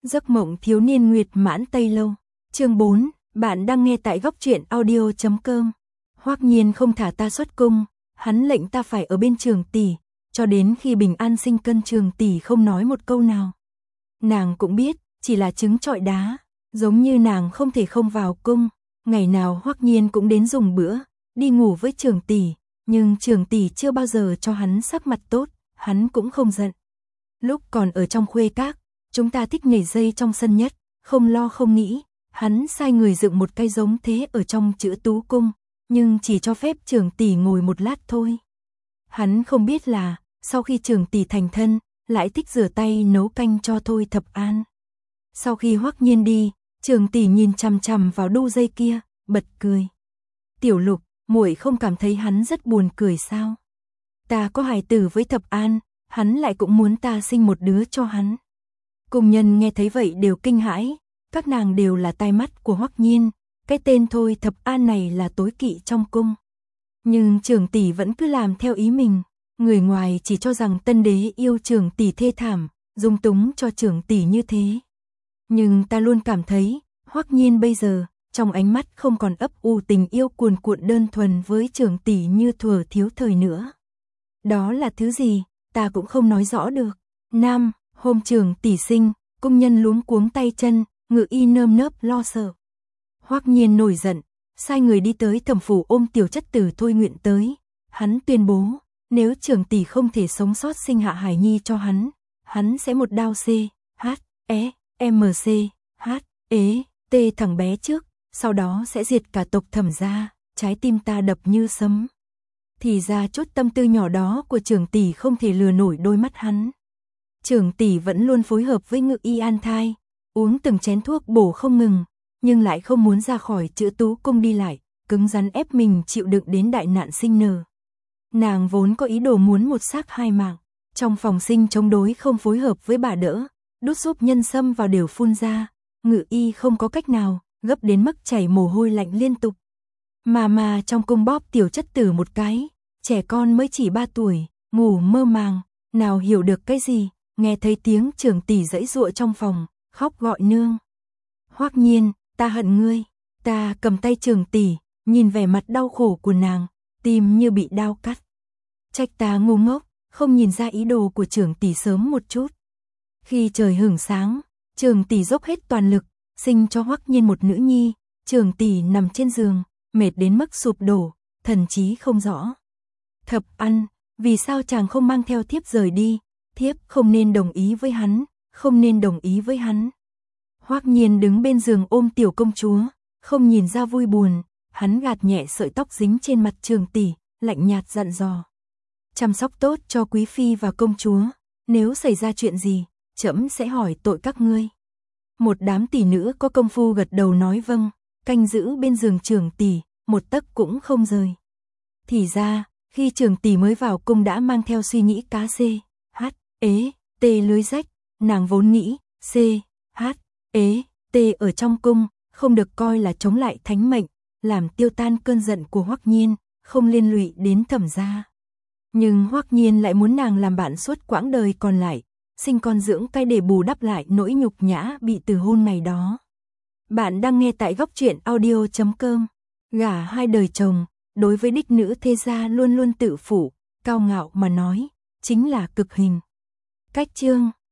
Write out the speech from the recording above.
Giấc mộng thiếu niên nguyệt mãn Tây Lâu. Chương 4, bạn đang nghe tại góc truyện audio.com. Hoắc Nhiên không thả ta xuất cung, hắn lệnh ta phải ở bên Trường tỷ, cho đến khi bình an sinh cân. Trường tỷ không nói một câu nào. Nàng cũng biết, chỉ là trứng trọi đá, giống như nàng không thể không vào cung. Ngày nào Hoắc Nhiên cũng đến dùng bữa, đi ngủ với Trường tỷ, nhưng Trường tỷ chưa bao giờ cho hắn sắc mặt tốt, hắn cũng không giận. Lúc còn ở trong khuê các, chúng ta thích nhảy dây trong sân nhất, không lo không nghĩ, hắn sai người dựng một cây giống thế ở trong Chữ Tú cung, nhưng chỉ cho phép Trường tỷ ngồi một lát thôi. Hắn không biết là, sau khi Trường tỷ thành thân, lại thích rửa tay nấu canh cho Thôi Thập An. Sau khi Hoắc Nhiên đi, Trường tỷ nhìn chằm chằm vào đu dây kia, bật cười. Tiểu Lục, muội không cảm thấy hắn rất buồn cười sao? Ta có hài tử với Thập An, hắn lại cũng muốn ta sinh một đứa cho hắn. Cung nhân nghe thấy vậy đều kinh hãi, các nàng đều là tai mắt của Hoắc Nhiên, cái tên Thôi Thập An này là tối kỵ trong cung. Nhưng Trường tỷ vẫn cứ làm theo ý mình, người ngoài chỉ cho rằng tân đế yêu Trường tỷ thê thảm, dung túng cho Trường tỷ như thế. Nhưng ta luôn cảm thấy, Hoắc Nhiên bây giờ, trong ánh mắt không còn ấp ủ tình yêu cuồn cuộn đơn thuần với Trường tỷ như thuở thiếu thời nữa. Đó là thứ gì, ta cũng không nói rõ được. Hôm Trường tỷ sinh, cung nhân luống cuống tay chân, ngự y nơm nớp lo sợ. Hoắc Nhiên nổi giận, sai người đi tới Thẩm phủ ôm tiểu chất tử Thôi Nguyện tới. Hắn tuyên bố, nếu Trường tỷ không thể sống sót sinh hạ hài nhi cho hắn sẽ một đao T thằng bé trước, sau đó sẽ diệt cả tộc Thẩm gia. Trái tim ta đập như sấm. Thì ra chút tâm tư nhỏ đó của Trường tỷ không thể lừa nổi đôi mắt hắn. Trường tỷ vẫn luôn phối hợp với ngự y an thai, uống từng chén thuốc bổ không ngừng, nhưng lại không muốn ra khỏi Chữ Tú cung đi lại, cứng rắn ép mình chịu đựng đến đại nạn sinh nở. Nàng vốn có ý đồ muốn một xác hai mạng, trong phòng sinh chống đối không phối hợp với bà đỡ, đút súp nhân sâm vào đều phun ra, ngự y không có cách nào, gấp đến mức chảy mồ hôi lạnh liên tục. Mà trong cung bóp tiểu chất tử một cái, trẻ con mới chỉ 3 tuổi, ngủ mơ màng, nào hiểu được cái gì, nghe thấy tiếng Trường tỷ giãy giụa trong phòng, khóc gọi nương. Hoắc Nhiên, ta hận ngươi. Ta cầm tay Trường tỷ, nhìn vẻ mặt đau khổ của nàng, tim như bị đao cắt. Trách ta ngu ngốc, không nhìn ra ý đồ của Trường tỷ sớm một chút. Khi trời hửng sáng, Trường tỷ dốc hết toàn lực, sinh cho Hoắc Nhiên một nữ nhi. Trường tỷ nằm trên giường, mệt đến mức sụp đổ, thần trí không rõ. Thập An, vì sao chàng không mang theo thiếp rời đi? Thiếp không nên đồng ý với hắn, không nên đồng ý với hắn. Hoắc Nhiên đứng bên giường ôm tiểu công chúa, không nhìn ra vui buồn, hắn gạt nhẹ sợi tóc dính trên mặt Trường tỷ, lạnh nhạt dặn dò. Chăm sóc tốt cho quý phi và công chúa, nếu xảy ra chuyện gì, trẫm sẽ hỏi tội các ngươi. Một đám tỷ nữ có công phu gật đầu nói vâng, canh giữ bên giường Trường tỷ, một tấc cũng không rời. Thì ra, khi Trường tỷ mới vào cung đã mang theo suy nghĩ cá lưới rách, nàng vốn nghĩ ở trong cung, không được coi là chống lại thánh mệnh, làm tiêu tan cơn giận của Hoắc Nhiên, không liên lụy đến Thẩm gia. Nhưng Hoắc Nhiên lại muốn nàng làm bạn suốt quãng đời còn lại, sinh con dưỡng cai để bù đắp lại nỗi nhục nhã bị từ hôn ngày đó. Bạn đang nghe tại góc truyện audio.com. Gả hai đời chồng, đối với đích nữ thế gia luôn luôn tự phụ, cao ngạo mà nói, chính là cực hình. Cách chương